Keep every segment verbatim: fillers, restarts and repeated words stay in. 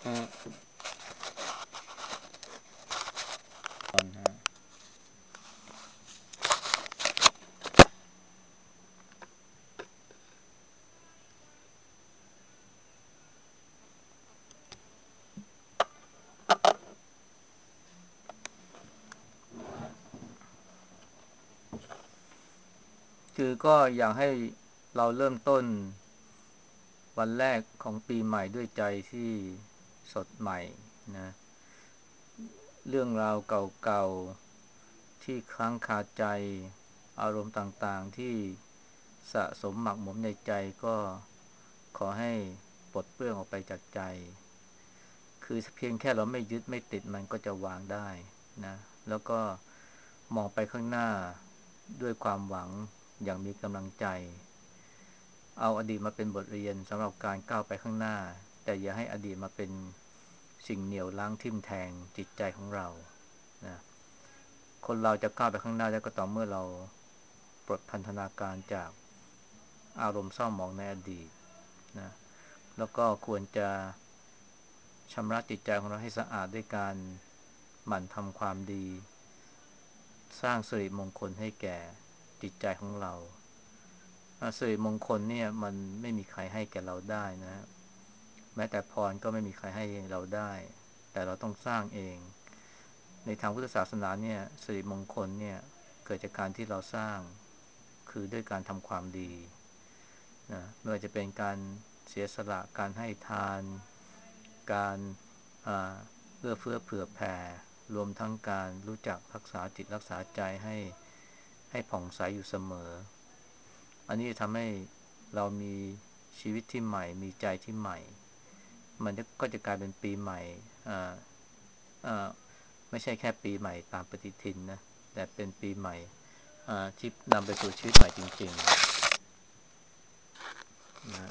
อ่าตอนฮะคือก็อยากให้เราเริ่มต้นวันแรกของปีใหม่ด้วยใจที่สดใหม่นะเรื่องราวเก่าๆที่ค้างคาใจอารมณ์ต่างๆที่สะสมหมักหมมในใจก็ขอให้ปลดเปลื้องออกไปจากใจคือเพียงแค่เราไม่ยึดไม่ติดมันก็จะวางได้นะแล้วก็มองไปข้างหน้าด้วยความหวังอย่างมีกำลังใจเอาอดีตมาเป็นบทเรียนสำหรับการก้าวไปข้างหน้าแต่อย่าให้อดีตมาเป็นสิ่งเหนี่ยวรั้งทิ่มแทงจิตใจของเรานะคนเราจะก้าวไปข้างหน้าได้ก็ต่อเมื่อเราปลดพันธนาการจากอารมณ์เศร้าหมองในอดีตนะแล้วก็ควรจะชำระจิตใจของเราให้สะอาดด้วยการหมั่นทำความดีสร้างสิริมงคลให้แก่จิตใจของเราอ่าสิริมงคลเนี่ยมันไม่มีใครให้แก่เราได้นะแม้แต่พรก็ไม่มีใครให้เราได้แต่เราต้องสร้างเองในทางพุทธศาสนาเนี่ยสิริมงคลเนี่ยเกิดจากการที่เราสร้างคือด้วยการทำความดีนะไม่ว่าจะเป็นการเสียสละการให้ทานการอ่าเอื้อเฟื้อเผื่อแผ่รวมทั้งการรู้จักรักษาจิตรักษาใจให้ให้ผ่องใสอยู่เสมออันนี้จะทำให้เรามีชีวิตที่ใหม่มีใจที่ใหม่มันก็จะกลายเป็นปีใหม่อ่าอ่าไม่ใช่แค่ปีใหม่ตามปฏิทินนะแต่เป็นปีใหม่อ่าที่นำไปสู่ชีวิตใหม่จริงๆนะ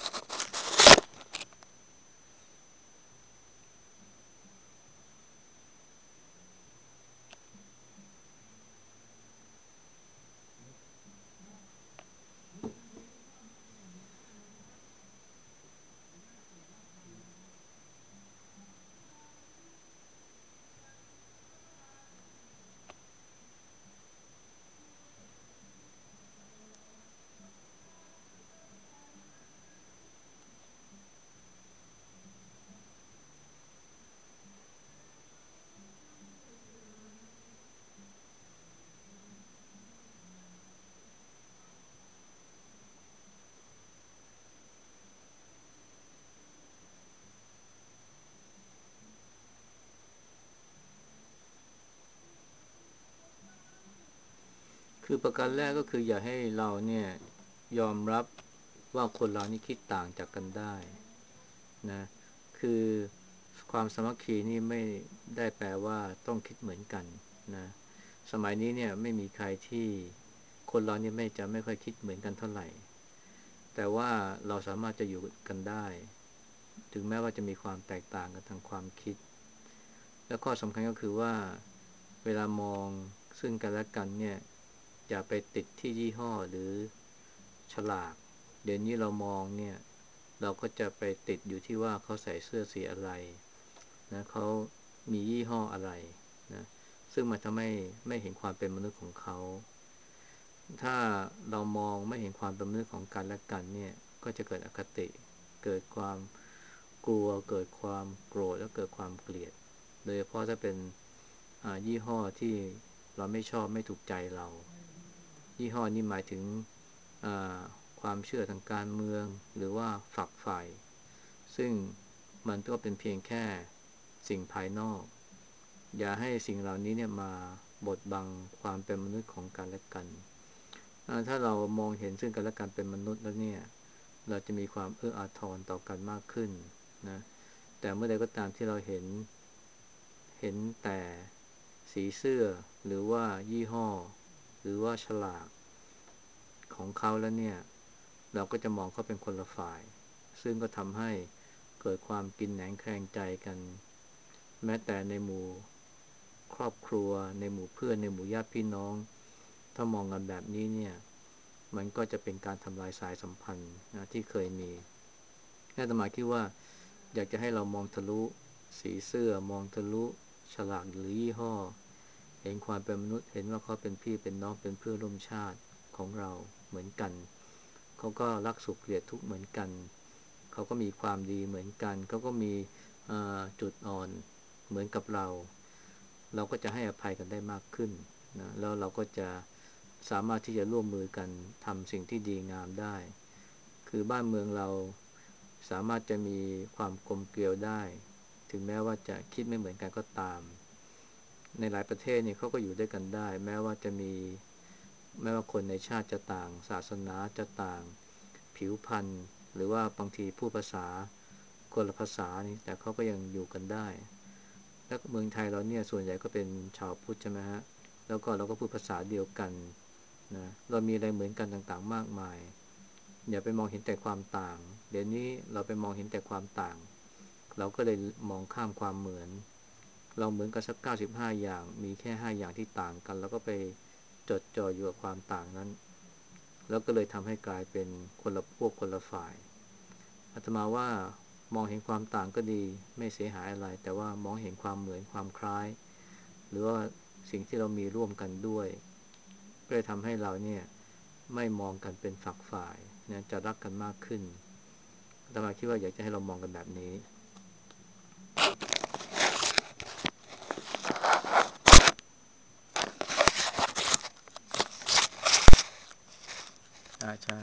คือประการแรกก็คืออย่าให้เราเนี่ยยอมรับว่าคนเรานี่คิดต่างจากกันได้นะคือความสามัคคีนี่ไม่ได้แปลว่าต้องคิดเหมือนกันนะสมัยนี้เนี่ยไม่มีใครที่คนเราเนี่ยไม่จะไม่ค่อยคิดเหมือนกันเท่าไหร่แต่ว่าเราสามารถจะอยู่กันได้ถึงแม้ว่าจะมีความแตกต่างกันทางความคิดและข้อสำคัญก็คือว่าเวลามองซึ่งกันและกันเนี่ยอย่าไปติดที่ยี่ห้อหรือฉลากเดี๋ยวนี้เรามองเนี่ยเราก็จะไปติดอยู่ที่ว่าเขาใส่เสื้อสีอะไรนะเขามียี่ห้ออะไรนะซึ่งมันทำให้ไม่เห็นความเป็นมนุษย์ของเขาถ้าเรามองไม่เห็นความเป็นมนุษย์ของกันและกันเนี่ยก็จะเกิดอคติเกิดความกลัวเกิดความโกรธแล้วเกิดความเกลียดโดยเฉพาะถ้าเป็นอ่ายี่ห้อที่เราไม่ชอบไม่ถูกใจเรายี่ห้อนี้หมายถึงอ่าความเชื่อทางการเมืองหรือว่าฝักใฝ่ซึ่งมันก็เป็นเพียงแค่สิ่งภายนอกอย่าให้สิ่งเหล่านี้เนี่ยมาบดบังความเป็นมนุษย์ของกันและกันอ่าถ้าเรามองเห็นซึ่งกันและกันเป็นมนุษย์แล้วเนี่ยเราจะมีความเอื้ออาทรต่อกันมากขึ้นนะแต่เมื่อใดก็ตามที่เราเห็นเห็นแต่สีเสื้อหรือว่ายี่ห้อหรือว่าฉลากของเขาแล้วเนี่ยเราก็จะมองเขาเป็นคนละฝ่ายซึ่งก็ทำให้เกิดความกินแหนงแคลงใจกันแม้แต่ในหมู่ครอบครัวในหมู่เพื่อนในหมู่ญาติพี่น้องถ้ามองกันแบบนี้เนี่ยมันก็จะเป็นการทำลายสายสัมพันธ์นะที่เคยมีอาตมาคิดว่าอยากจะให้เรามองทะลุสีเสื้อมองทะลุฉลากหรือยี่ห้อเห็นความเป็นมนุษย์เห็นว่าเขาเป็นพี่เป็นน้องเป็นเพื่อนร่วมชาติของเราเหมือนกันเขาก็รักสุขเกลียดทุกข์เหมือนกันเขาก็มีความดีเหมือนกันเขาก็มีจุดอ่อนเหมือนกับเราเราก็จะให้อภัยกันได้มากขึ้นนะแล้วเราก็จะสามารถที่จะร่วมมือกันทำสิ่งที่ดีงามได้คือบ้านเมืองเราสามารถจะมีความกลมเกลียวได้ถึงแม้ว่าจะคิดไม่เหมือนกันก็ตามในหลายประเทศเนี่ยเขาก็อยู่ด้วยกันได้แม้ว่าจะมีแม้ว่าคนในชาติจะต่างศาสนาจะต่างผิวพรรณหรือว่าบางทีพูดภาษาคนละภาษานี่แต่เขาก็ยังอยู่กันได้แล้วเมืองไทยเราเนี่ยส่วนใหญ่ก็เป็นชาวพุทธใช่ไหมฮะแล้วก็เราก็พูดภาษาเดียวกันนะเรามีอะไรเหมือนกันต่างๆมากมายอย่าไปมองเห็นแต่ความต่างเดี๋ยวนี้เราไปมองเห็นแต่ความต่างเราก็เลยมองข้ามความเหมือนเราเหมือนกันสักเก้าสิบห้าอย่างมีแค่ห้าอย่างที่ต่างกันแล้วก็ไปจดจ่ออยู่กับความต่างนั้นแล้วก็เลยทำให้กลายเป็นคนละพวกคนละฝ่ายอาตมาว่ามองเห็นความต่างก็ดีไม่เสียหายอะไรแต่ว่ามองเห็นความเหมือนความคล้ายหรือว่าสิ่งที่เรามีร่วมกันด้วยก็เลยทำให้เราเนี่ยไม่มองกันเป็นฝักฝ่ายนะจะรักกันมากขึ้นอาตมาคิดว่าอยากจะให้เรามองกันแบบนี้อ่าใช่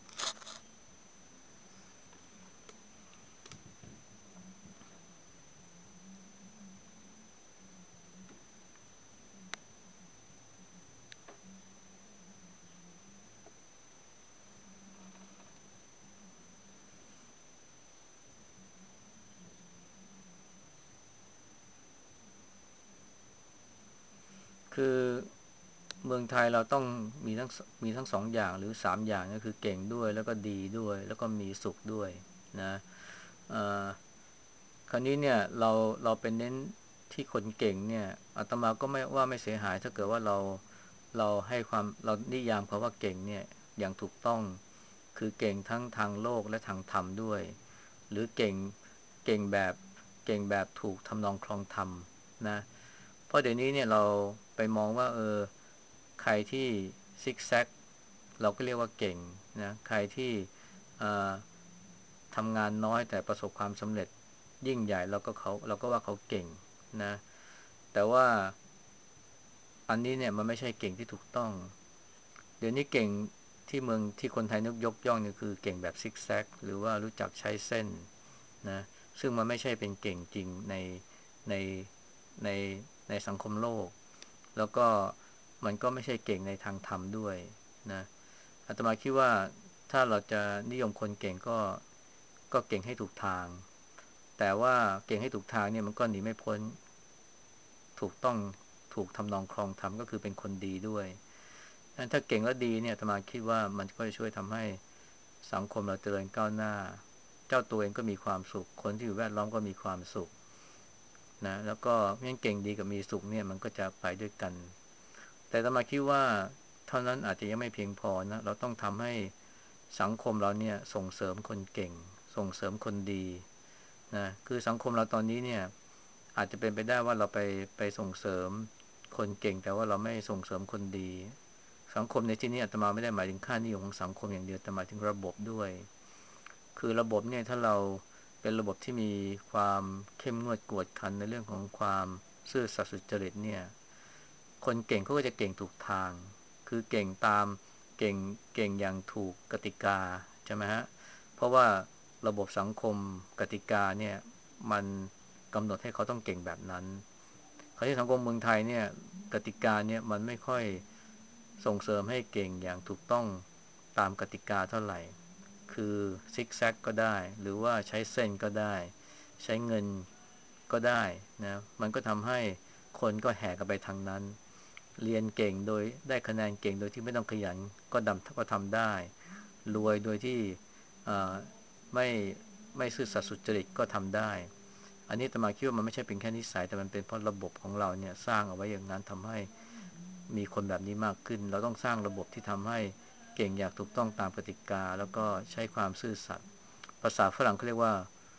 คือเมืองไทยเราต้องมีทั้งมีทั้งสองอย่างหรือสามอย่างก็คือเก่งด้วยแล้วก็ดีด้วยแล้วก็มีสุขด้วยนะเอ่อ คราวนี้เนี่ยเราเราเป็นเน้นที่คนเก่งเนี่ยอาตมาก็ไม่ว่าไม่เสียหายถ้าเกิดว่าเราเราให้ความเรานิยามคำว่าเก่งเนี่ยอย่างถูกต้องคือเก่งทั้งทางโลกและทางธรรมด้วยหรือเก่งเก่งแบบเก่งแบบถูกทำนองคลองธรรมนะเพราะเดี๋ยวนี้เนี่ยเราไปมองว่าเออใครที่ซิกแซกเราก็เรียกว่าเก่งนะใครที่เอ่อทำงานน้อยแต่ประสบความสำเร็จ ยิ่งใหญ่เราก็เขาเราก็ว่าเขาเก่งนะแต่ว่าอันนี้เนี่ยมันไม่ใช่เก่งที่ถูกต้องเดี๋ยวนี้เก่งที่เมืองที่คนไทยนึกยกย่องเนี่ยคือเก่งแบบซิกแซกหรือว่ารู้จักใช้เส้นนะซึ่งมันไม่ใช่เป็นเก่งจริงในในในในสังคมโลกแล้วก็มันก็ไม่ใช่เก่งในทางธรรมด้วยนะอาตมาคิดว่าถ้าเราจะนิยมคนเก่งก็ก็เก่งให้ถูกทาง แต่ว่าเก่งให้ถูกทางเนี่ยมันก็หนีไม่พ้นถูกต้องถูกทำนองครองธรรมก็คือเป็นคนดีด้วยนั้นถ้าเก่งและดีเนี่ยอาตมาคิดว่ามันก็จะช่วยทำให้สังคมเราเจริญก้าวหน้าเจ้าตัวเองก็มีความสุขคนที่อยู่แวดล้อมก็มีความสุขนะแล้วก็งั้นเก่งดีกับมีสุขเนี่ยมันก็จะไปด้วยกันแต่อาตมาคิดว่าเท่านั้นอาจจะยังไม่เพียงพอนะเราต้องทำให้สังคมเราเนี่ยส่งเสริมคนเก่งส่งเสริมคนดี นะคือสังคมเราตอนนี้เนี่ยอาจจะเป็นไปได้ว่าเราไปไปส่งเสริมคนเก่งแต่ว่าเราไม่ส่งเสริมคนดีสังคมในที่นี้อาตมาไม่ได้หมายถึงค่านิยมของสังคมอย่างเดียวแต่หมายถึงระบบด้วยคือระบบเนี่ยถ้าเราเป็นระบบที่มีความเข้มงวดกวดขันในเรื่องของความซื่อสัตย์สุจริตเนี่ยคนเก่งเขาก็จะเก่งถูกทางคือเก่งตามเก่งเก่งอย่างถูกกติกาใช่ไหมฮะ เพราะว่าระบบสังคมกติกาเนี่ยมันกำหนดให้เขาต้องเก่งแบบนั้นคราวที่สังคมเมืองไทยเนี่ยกติกาเนี่ยมันไม่ค่อยส่งเสริมให้เก่งอย่างถูกต้องตามกติกาเท่าไหร่คือซิกแซกก็ได้หรือว่าใช้เส้นก็ได้ใช้เงินก็ได้นะมันก็ทำให้คนก็แห่กันไปทางนั้นเรียนเก่งโดยได้คะแนนเก่งโดยที่ไม่ต้องขยันก็ดำก็ทำได้รวยโดยที่ ไม่ไม่ซื่อสัตย์สุจริตก็ทำได้อันนี้อาตมาคิดว่ามันไม่ใช่เป็นแค่นิสัยแต่มันเป็นเพราะระบบของเราเนี่ยสร้างเอาไว้อย่างนั้นทำให้มีคนแบบนี้มากขึ้นเราต้องสร้างระบบที่ทำให้เก่งอย่างถูกต้องตามกติกาแล้วก็ใช้ความซื่อสัตย์ภาษาฝรั่งเขาเรียกว่า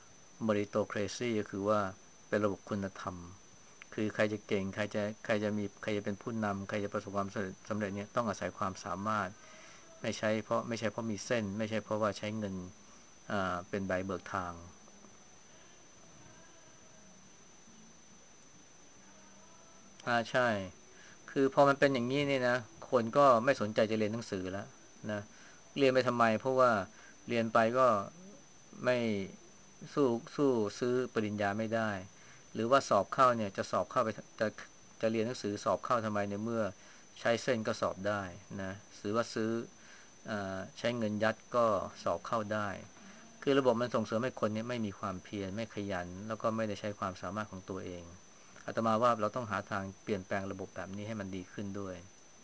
meritocracy ก็คือว่าเป็นระบบคุณธรรมคือใครจะเก่งใครจะใครจะมีใครจะเป็นผู้นำใครจะประสบความสำเร็จสำเร็จเนี่ยต้องอาศัยความสามารถไม่ใช่เพราะไม่ใช่เพราะมีเส้นไม่ใช่เพราะว่าใช้เงินอ่าเป็นใบเบิกทางอ่าใช่คือพอมันเป็นอย่างนี้นี่นะคนก็ไม่สนใจจะเรียนหนังสือแล้วนะเรียนไปทำไมเพราะว่าเรียนไปก็ไม่สู้สู้ซื้อปริญญาไม่ได้หรือว่าสอบเข้าเนี่ยจะสอบเข้าไปจะจะเรียนหนังสือสอบเข้าทำไมในเมื่อใช้เส้นก็สอบได้นะหรือว่าซื้ออาใช้เงินยัดก็สอบเข้าได้คือระบบมันส่งเสริมให้คนเนี่ยไม่มีความเพียรไม่ขยันแล้วก็ไม่ได้ใช้ความสามารถของตัวเองอาตมาว่าเราต้องหาทางเปลี่ยนแปลงระบบแบบนี้ให้มันดีขึ้นด้วย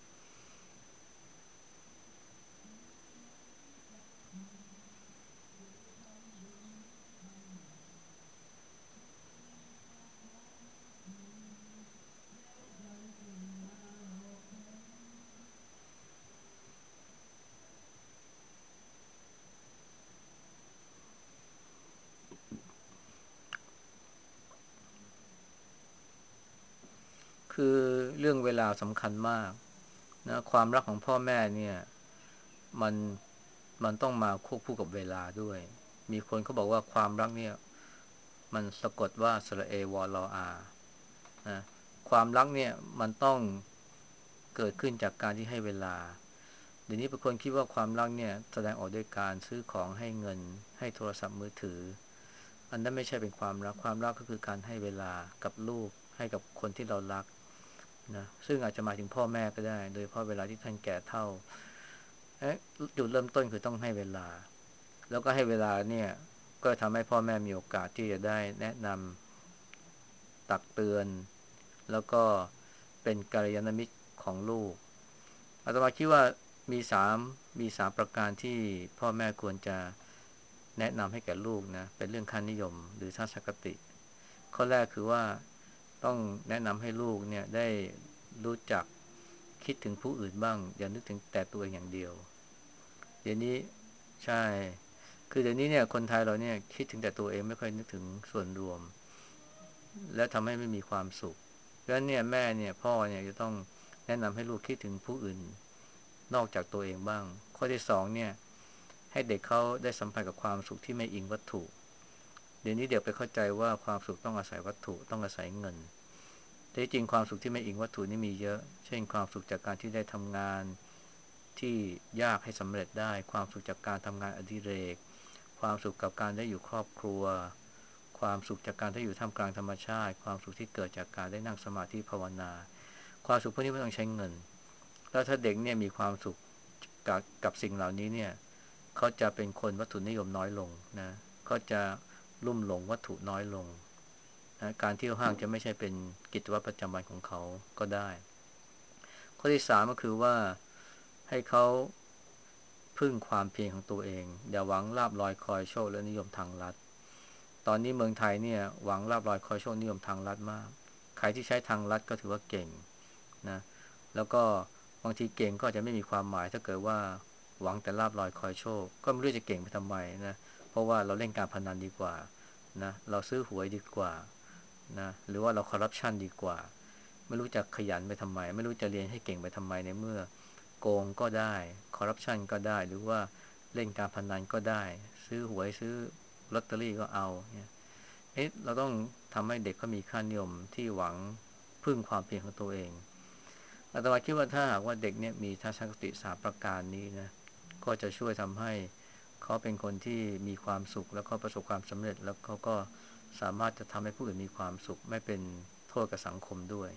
คือเรื่องเวลาสำคัญมากนะความรักของพ่อแม่เนี่ยมันมันต้องมาควบคู่กับเวลาด้วยมีคนเขาบอกว่าความรักเนี่ยมันสะกดว่าสระเอวอลออานะความรักเนี่ยมันต้องเกิดขึ้นจากการที่ให้เวลาเดี๋ยวนี้บางคนคิดว่าความรักเนี่ยแสดงออกด้วยการซื้อของให้เงินให้โทรศัพท์มือถืออันนั้นไม่ใช่เป็นความรักความรักก็คือการให้เวลากับลูกให้กับคนที่เรารักนะซึ่งอาจจะหมายถึงพ่อแม่ก็ได้โดยเฉพาะเวลาที่ท่านแก่เฒ่าเอ๊ะจุดเริ่มต้นคือต้องให้เวลาแล้วก็ให้เวลาเนี่ยก็ทำให้พ่อแม่มีโอกาสที่จะได้แนะนำตักเตือนแล้วก็เป็นกัลยาณมิตรของลูกอาตมาคิดว่ามีสามมีสามประการที่พ่อแม่ควรจะแนะนำให้แก่ลูกนะเป็นเรื่องค่านิยมหรือทัศนคติข้อแรกคือว่าต้องแนะนำให้ลูกเนี่ยได้รู้จักคิดถึงผู้อื่นบ้างอย่านึกถึงแต่ตัวเองอย่างเดียวเดี๋ยวนี้ใช่คือเดี๋ยวนี้เนี่ยคนไทยเราเนี่ยคิดถึงแต่ตัวเองไม่ค่อยนึกถึงส่วนรวมและทำให้ไม่มีความสุขเพราะฉะนั้นเนี่ยแม่เนี่ยพ่อเนี่ยจะต้องแนะนำให้ลูกคิดถึงผู้อื่นนอกจากตัวเองบ้างข้อที่สองเนี่ยให้เด็กเขาได้สัมผัสกับความสุขที่ไม่อิงวัตถุเดี๋ยวนี้เด็กไปเข้าใจว่าความสุขต้องอาศัยวัตถุต้องอาศัยเงินแต่จริงความสุขที่ไม่อิงวัตถุนี่มีเยอะเช่นความสุขจากการที่ได้ทำงานที่ยากให้สำเร็จได้ความสุขจากการทำงานอดิเรกความสุขกับการได้อยู่ครอบครัวความสุขจากการได้อยู่ท่ามกลางธรรมชาติความสุขที่เกิดจากการได้นั่งสมาธิภาวนาความสุขพวกนี้ไม่ต้องใช้เงินแล้วถ้าเด็กเนี่ยมีความสุขกับกับสิ่งเหล่านี้เนี่ยเขาจะเป็นคนวัตถุนิยมน้อยลงนะเขาจะลุ่มหลงวัตถุน้อยลงนะการเที่ยวห้างจะไม่ใช่เป็นกิจวัตรประจำวันของเขาก็ได้ข้อที่สามก็คือว่าให้เขาพึ่งความเพียรของตัวเองอย่าหวังลาภลอยคอยโชคและนิยมทางลัดตอนนี้เมืองไทยเนี่ยหวังลาภลอยคอยโชคนิยมทางลัดมากใครที่ใช้ทางลัดก็ถือว่าเก่งนะแล้วก็บางทีเก่งก็อาจจะไม่มีความหมายถ้าเกิดว่าหวังแต่ลาภลอยคอยโชคก็ไม่รู้จะเก่งไปทำไมนะเพราะว่าเราเล่นการพนันดีกว่านะเราซื้อหวยดีกว่านะหรือว่าเราคอร์รัปชันดีกว่าไม่รู้จะขยันไปทำไมไม่รู้จะเรียนให้เก่งไปทำไมในเมื่อโกงก็ได้คอร์รัปชันก็ได้หรือว่าเล่นการพนันก็ได้ซื้อหวยซื้อลอตเตอรี่ก็เอาเนี่ยเอ๊ะเราต้องทำให้เด็กเขามีค่านิยมที่หวังพึ่งความเพียรของตัวเองอาตมาคิดว่าถ้าหากว่าเด็กเนี่ยมีทัศนคติสามประการนี้นะก็จะช่วยทำให้เขาเป็นคนที่มีความสุขแล้วก็ประสบความสำเร็จแล้วเขาก็สามารถจะทำให้ผู้อื่นมีความสุขไม่เป็นโทษกับสังคมด้วย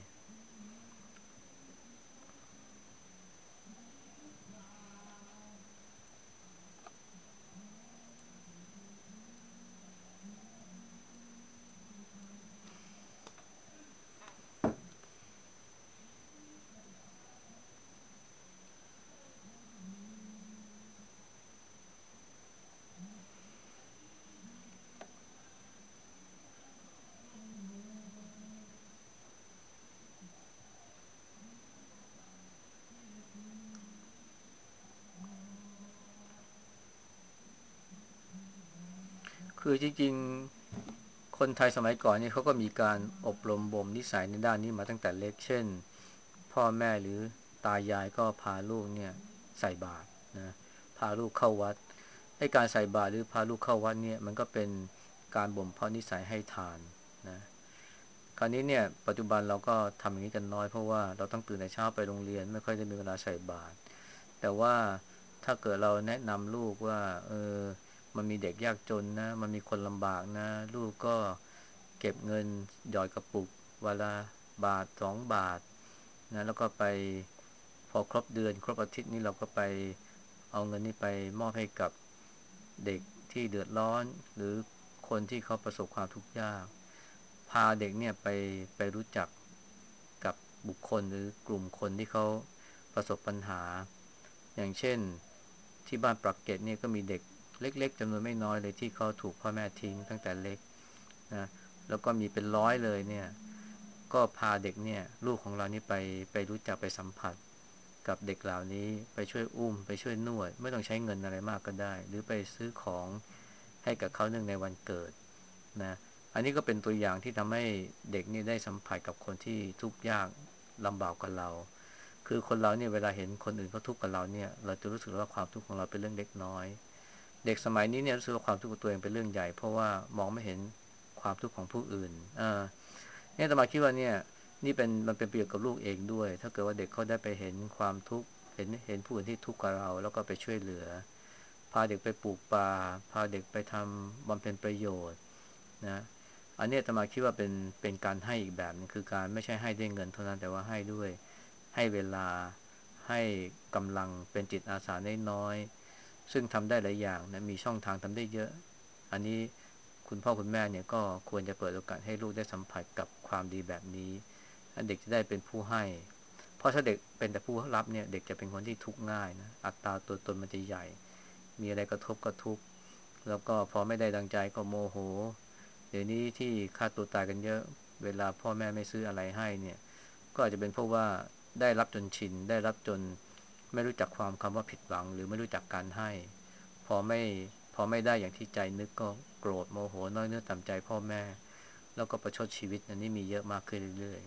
คือจริงคนไทยสมัยก่อนนี่เขาก็มีการอบรมบ่มนิสัยในด้านนี้มาตั้งแต่เล็กเช่นพ่อแม่หรือตายายก็พาลูกเนี่ยใส่บาตรนะพาลูกเข้าวัดให้การใส่บาตรหรือพาลูกเข้าวัดเนี่ยมันก็เป็นการบ่มเพาะนิสัยให้ทานนะคราวนี้เนี่ยปัจจุบันเราก็ทำอย่างนี้กันน้อยเพราะว่าเราต้องตื่นแต่เช้าไปโรงเรียนไม่ค่อยได้มีเวลาใส่บาตรแต่ว่าถ้าเกิดเราแนะนำลูกว่าเออมันมีเด็กยากจนนะมันมีคนลำบากนะลูกก็เก็บเงินหยอดกระปุกวันละบาทสองบาทนะแล้วก็ไปพอครบเดือนครบอาทิตย์นี้เราก็ไปเอาเงินนี้ไปมอบให้กับเด็กที่เดือดร้อนหรือคนที่เขาประสบความทุกข์ยากพาเด็กเนี่ยไปไปรู้จักกับบุคคลหรือกลุ่มคนที่เขาประสบปัญหาอย่างเช่นที่บ้านปรักเกร็ดเนี่ยก็มีเด็กเล็กๆจำนวนไม่น้อยเลยที่เขาถูกพ่อแม่ทิ้งตั้งแต่เล็กนะแล้วก็มีเป็นร้อยเลยเนี่ยก็พาเด็กเนี่ยลูกของเรานี่ไปไปรู้จักไปสัมผัสกับเด็กเหล่านี้ไปช่วยอุ้มไปช่วยนวดไม่ต้องใช้เงินอะไรมากก็ได้หรือไปซื้อของให้กับเขาเนื่องในวันเกิดนะอันนี้ก็เป็นตัวอย่างที่ทำให้เด็กนี่ได้สัมผัสกับคนที่ทุกข์ยากลำบากกว่าเราคือคนเราเนี่ยเวลาเห็นคนอื่นเขาทุกข์กับเราเนี่ยเราจะรู้สึกว่าความทุกข์ของเราเป็นเรื่องเล็กน้อยเด็กสมัยนี้เนี่ยรู้สึกว่าความทุกข์ของตัวเองเป็นเรื่องใหญ่เพราะว่ามองไม่เห็นความทุกข์ของผู้อื่นอ่าเนี่ยอาตมาคิดว่าเนี่ยนี่เป็นมันเป็นประโยชน์กับลูกเองด้วยถ้าเกิดว่าเด็กเขาได้ไปเห็นความทุกข์เห็นเห็นผู้อื่นที่ทุกข์กับเราแล้วก็ไปช่วยเหลือพาเด็กไปปลูกป่าพาเด็กไปทำบำเพ็ญประโยชน์นะอันนี้อาตมาคิดว่าเป็นเป็นการให้อีกแบบนึงคือการไม่ใช่ให้ด้วยเงินเท่านั้นแต่ว่าให้ด้วยให้เวลาให้กำลังเป็นจิตอาสาน้อยๆซึ่งทำได้หลายอย่างนะมีช่องทางทำได้เยอะอันนี้คุณพ่อคุณแม่เนี่ยก็ควรจะเปิดโอกาสให้ลูกได้สัมผัสกับความดีแบบนี้เด็กจะได้เป็นผู้ให้เพราะถ้าเด็กเป็นแต่ผู้รับเนี่ยเด็กจะเป็นคนที่ทุกข์ง่ายนะอัตราตัวตนมันจะใหญ่มีอะไรกระทบก็ทุกข์แล้วก็พอไม่ได้ดังใจก็โมโหเดี๋ยวนี้ที่ฆ่าตัวตายกันเยอะเวลาพ่อแม่ไม่ซื้ออะไรให้เนี่ยก็อาจจะเป็นเพราะว่าได้รับจนชินได้รับจนไม่รู้จักความคำว่าผิดหวังหรือไม่รู้จักการให้พอไม่พอไม่ได้อย่างที่ใจนึกก็โกรธโมโหน้อยเนื้อต่ำใจพ่อแม่แล้วก็ประชดชีวิตอันนี้มีเยอะมากขึ้นเรื่อย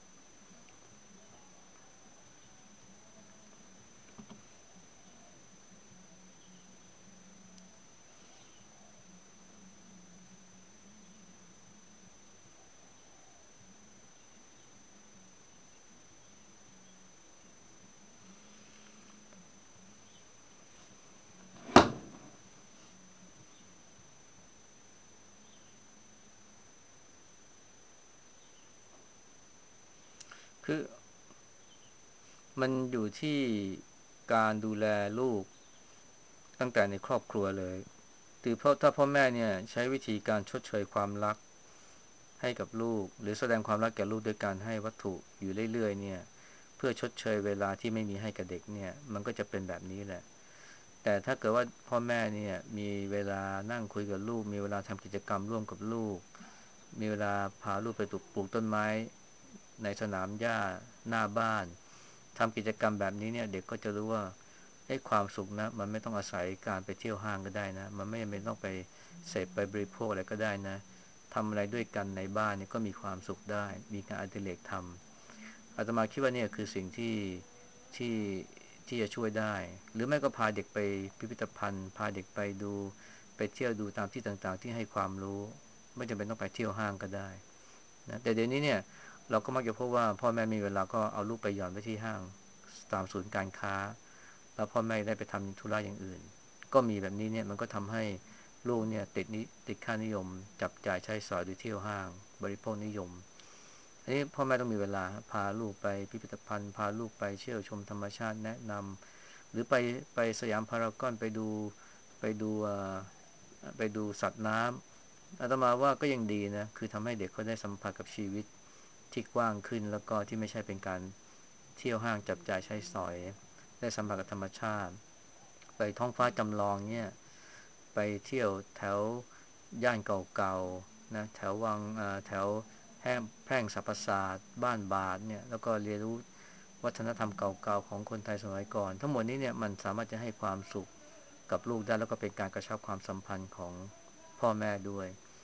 ๆคือมันอยู่ที่การดูแลลูกตั้งแต่ในครอบครัวเลยหรือเพราะถ้าพ่อแม่เนี่ยใช้วิธีการชดเชยความรักให้กับลูกหรือแสดงความรักแก่ลูกด้วยการให้วัตถุอยู่เรื่อยๆเนี่ยเพื่อชดเชยเวลาที่ไม่มีให้กับเด็กเนี่ยมันก็จะเป็นแบบนี้แหละ แต่ถ้าเกิดว่าพ่อแม่เนี่ยมีเวลานั่งคุยกับลูกมีเวลาทำกิจกรรมร่วมกับลูกมีเวลาพาลูกไปปลูกปลูกต้นไม้ในสนามหญ้าหน้าบ้านทำกิจกรรมแบบนี้เนี่ยเด็กก็จะรู้ว่าไอ้ความสุขนะมันไม่ต้องอาศัยการไปเที่ยวห้างก็ได้นะมันไม่จำเป็นต้องไปเสพไปบริโภคอะไรก็ได้นะทำอะไรด้วยกันในบ้านเนี่ยก็มีความสุขได้มีการอดิเรกทำอาตมาคิดว่าเนี่ยคือสิ่งที่ที่ที่จะช่วยได้หรือไม่ก็พาเด็กไปพิพิธภัณฑ์พาเด็กไปดูไปเที่ยวดูตามที่ต่างๆที่ให้ความรู้ไม่จำเป็นต้องไปเที่ยวห้างก็ได้นะแต่เดี๋ยวนี้เนี่ยเราก็มักจะพบว่าพ่อแม่มีเวลาก็เอาลูกไปหย่อนไว้ที่ห้างตามศูนย์การค้าแล้วพ่อแม่ได้ไปทำธุระอย่างอื่นก็มีแบบนี้เนี่ยมันก็ทำให้ลูกเนี่ยติดนิติดค่านิยมจับจ่ายใช้สอยหรือเที่ยวห้างบริโภคนิยมอันนี้พ่อแม่ต้องมีเวลาพาลูกไปพิพิธภัณฑ์พาลูกไปเที่ยวชมธรรมชาติแนะนำหรือไปไปสยามพารากอนไปดูไปดูไปดูสัตว์น้ำอาตมาว่าก็ยังดีนะคือทำให้เด็กเขาได้สัมผัสกับชีวิตที่กว้างขึ้นแล้วก็ที่ไม่ใช่เป็นการเที่ยวห้างจับจ่ายใช้สอยได้สัมผัสกับธรรมชาติไปท้องฟ้าจำลองเนี่ยไปเที่ยวแถวย่านเก่าๆนะแถววังแถวแห้งแพร่งสรรพศาสตร์บ้านบาทเนี่ยแล้วก็เรียนรู้วัฒนธรรมเก่าๆของคนไทยสมัยก่อนทั้งหมดนี้เนี่ยมันสามารถจะให้ความสุขกับลูกได้แล้วก็เป็นการกระชับความสัมพันธ์ของพ่อแม่ด้วย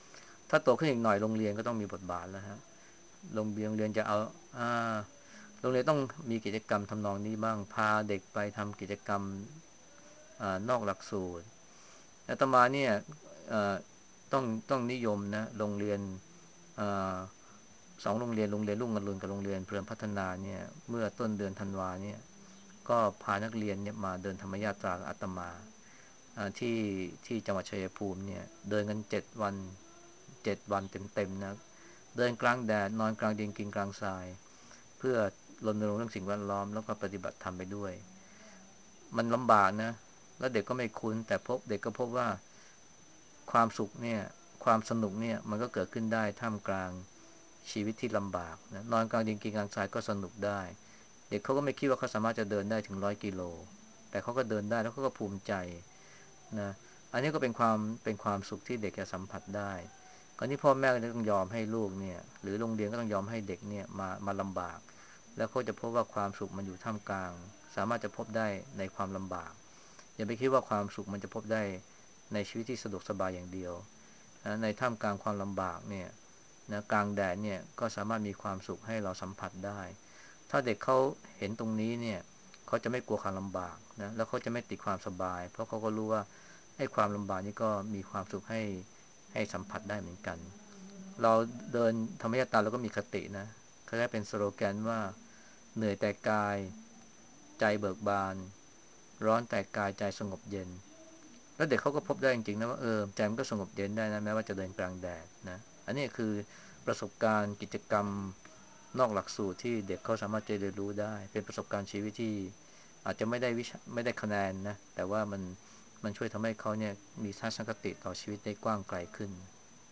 ถ้าโตขึ้นอีกหน่อยโรงเรียนก็ต้องมีบทบาทแล้วฮะโรงเรียนโรงเรียนจะเอาอ่าโรงเรียนต้องมีกิจกรรมทำนองนี้บ้างพาเด็กไปทำกิจกรรมอานอกหลักสูตรอาตมาเนี่ยเอ่อต้องต้องนิยมนะโรงเรียนอ่าสองโรงเรียนโรงเรียนรุ่งอรุณกับโรงเรียนเพลินพัฒนาเนี่ยเมื่อต้นเดือนธันวาเนี่ยก็พานักเรียนเนี่ยมาเดินธรรมยาตรากับอาตมาอ่าที่ที่จังหวัดชัยภูมิเนี่ยเดินกันเจ็ดวันเจ็ดวันเต็มๆนะเดินกลางแดดนอนกลางดินกินกลางทรายเพื่อรณรงค์เรื่องสิ่งแวดล้อมแล้วก็ปฏิบัติธรรมไปด้วยมันลำบากนะแล้วเด็กก็ไม่คุ้นแต่พบเด็กก็พบว่าความสุขเนี่ยความสนุกเนี่ยมันก็เกิดขึ้นได้ท่ามกลางชีวิตที่ลำบากนะนอนกลางดินกินกลางทรายก็สนุกได้เด็กเขาก็ไม่คิดว่าเขาสามารถจะเดินได้ถึงร้อยกิโลแต่เขาก็เดินได้แล้วเขาก็ภูมิใจนะอันนี้ก็เป็นความเป็นความสุขที่เด็กจะสัมผัสได้คราวนี้พ่อแม่ก็ต้องยอมให้ลูกเนี่ยหรือโรงเรียนก็ต้องยอมให้เด็กเนี่ยมามาลำบาก แล้วเขาจะพบว่าความสุขมันอยู่ท่ามกลางสามารถจะพบได้ในความลำบากอย่าไปคิดว่าความสุขมันจะพบได้ในชีวิตที่สะดวกสบายอย่างเดียวนะในท่ามกลางความลำบากเนี่ยนะกลางแดดเนี่ยก็สามารถมีความสุขให้เราสัมผัสได้ถ้าเด็กเขาเห็นตรงนี้เนี่ยเขาจะไม่กลัวความลำบากนะแล้วเขาจะไม่ติดความสบายเพราะเขาก็รู้ว่าให้ความลำบากนี่ก็มีความสุขให้ให้สัมผัสได้เหมือนกันเราเดินธรรมยตราเราก็มีคตินะเขาได้เป็นสโลแกนว่าเหนื่อยแต่กายใจเบิกบานร้อนแต่กายใจสงบเย็นแล้วเด็กเขาก็พบได้จริงๆนะว่าเออใจมันก็สงบเย็นได้นะแม้ว่าจะเดินกลางแดดนะอันนี้คือประสบการณ์กิจกรรมนอกหลักสูตรที่เด็กเขาสามารถจะเรียนรู้ได้เป็นประสบการณ์ชีวิตที่อาจจะไม่ได้วิชาไม่ได้คะแนนนะแต่ว่ามันมันช่วยทำให้เขาเนี่ยมีทัศนคติต่อชีวิตได้กว้างไกลขึ้น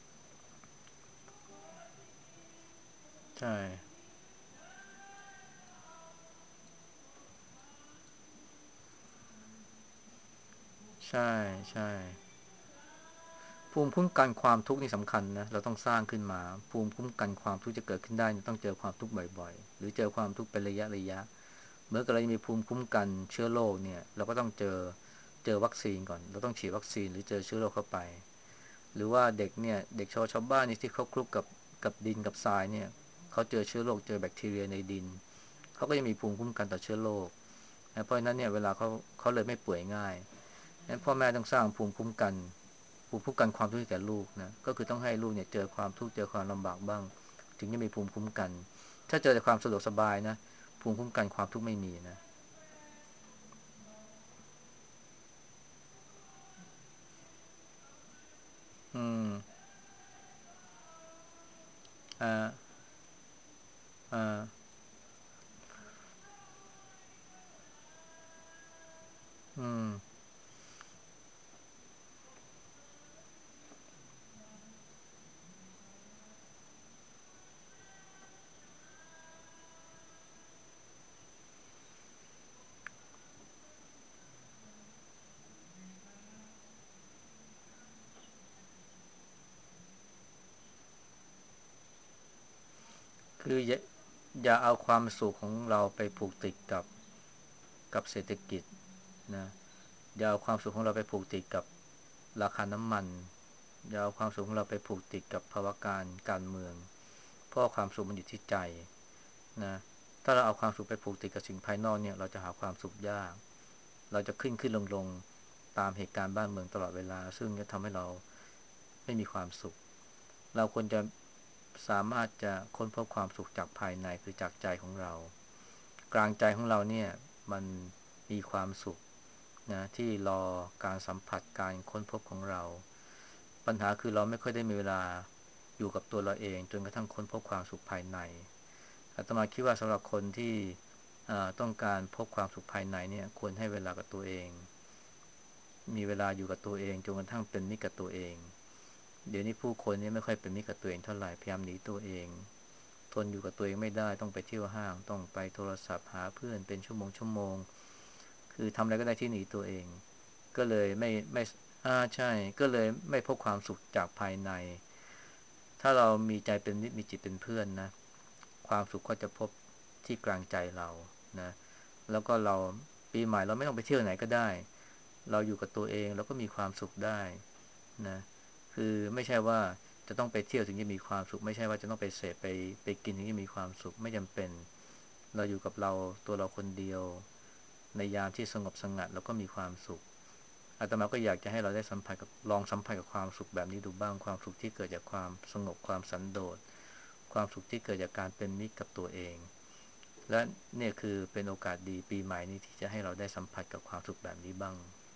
ใช่ใช่ใช่ ภูมิคุ้มกันความทุกข์นี่สำคัญนะเราต้องสร้างขึ้นมาภูมิคุ้มกันความทุกข์จะเกิดขึ้นได้ต้องเจอความทุกข์บ่อยๆหรือเจอความทุกข์เป็นระยะระยะเมื่อเราจะมีภูมิคุ้มกันเชื้อโรคเนี่ยเราก็ต้องเจอเจอวัคซีนก่อนเราต้องฉีดวัคซีนหรือเจอเชื้อโรคเข้าไปหรือว่าเด็กเนี่ยเด็กชาวชาวบ้านนี่ที่เขาคลุกกับกับดินกับทรายเนี่ยเขาเจอเชื้อโรคเจอแบคทีเรียในดินเขาก็จะมีภูมิคุ้มกันต่อเชื้อโรคเพราะฉะนั้นเนี่ยเวลาเขาเขาเลยไม่ป่วยง่ายงั้นพ่อแม่ต้องสร้างภูมิคุ้มกัน ภูมิคุ้มกันความทุกข์ให้แก่ลูกนะก็คือต้องให้ลูกเนี่ยเจอความทุกข์เจอความลำบากบ้างถึงจะมีภูมิคุ้มกันถ้าเจอแต่ความสะดวกสบายนะภูมิคุ้มกันความทุกข์ไม่มีนะอืมอ่าอ่าอืมคืออย่าอย่าเอาความสุขของเราไปผูกติดกับกับเศรษฐกิจนะอย่าเอาความสุขของเราไปผูกติดกับราคาน้ำมันอย่าเอาความสุขของเราไปผูกติดกับภาวะการการเมืองเพราะความสุขมันอยู่ที่ใจ นะถ้าเราเอาความสุขไปผูกติดกับสิ่งภายนอกเนี่ยเราจะหาความสุขยากเราจะขึ้นขึ้นลงลงตามเหตุการณ์บ้านเมืองตลอดเวลาซึ่งจะทำให้เราไม่มีความสุขเราควรจะสามารถจะค้นพบความสุขจากภายในคือจากใจของเรากลางใจของเราเนี่ยมันมีความสุขนะที่รอการสัมผัสการค้นพบของเราปัญหาคือเราไม่ค่อยได้มีเวลาอยู่กับตัวเราเองจนกระทั่งค้นพบความสุขภายใน อาตมาคิดว่าสำหรับคนที่ต้องการพบความสุขภายในเนี่ยควรให้เวลากับตัวเองมีเวลาอยู่กับตัวเองจนกระทั่งเป็นมิตรกับตัวเองเดี๋ยวนี้ผู้คนนี่ไม่ค่อยเป็นมิตรกับตัวเองเท่าไหร่พยายามหนีตัวเองทนอยู่กับตัวเองไม่ได้ต้องไปเที่ยวห้างต้องไปโทรศัพท์หาเพื่อนเป็นชั่วโมงชั่วโมงคือทำอะไรก็ได้ที่หนีตัวเองก็เลยไม่ไม่อ่าใช่ก็เลยไม่พบความสุขจากภายในถ้าเรามีใจเป็นมิตรมีจิตเป็นเพื่อนนะ ความสุขก็จะพบที่กลางใจเรานะแล้วก็เราปีใหม่เราไม่ต้องไปเที่ยวไหนก็ได้เราอยู่กับตัวเองเราก็มีความสุขได้นะคือไม่ใช่ว่าจะต้องไปเที่ยวถึงจะมีความสุขไม่ใช่ว่าจะต้องไปเสพไปไปกินถึงจะมีความสุขไม่จำเป็นเราอยู่กับเราตัวเราคนเดียวในยามที่สงบสงัดเราก็มีความสุขอาตมาก็อยากจะให้เราได้สัมผัสกับลองสัมผัสกับความสุขแบบนี้ดูบ้างความสุขที่เกิดจากความสงบความสันโดษความสุขที่เกิดจากการเป็นมิตรกับตัวเองและเนี่ยคือเป็นโอกาสดีปีใหม่นี้ที่จะให้เราได้สัมผัสกับความสุขแบบนี้บ้าง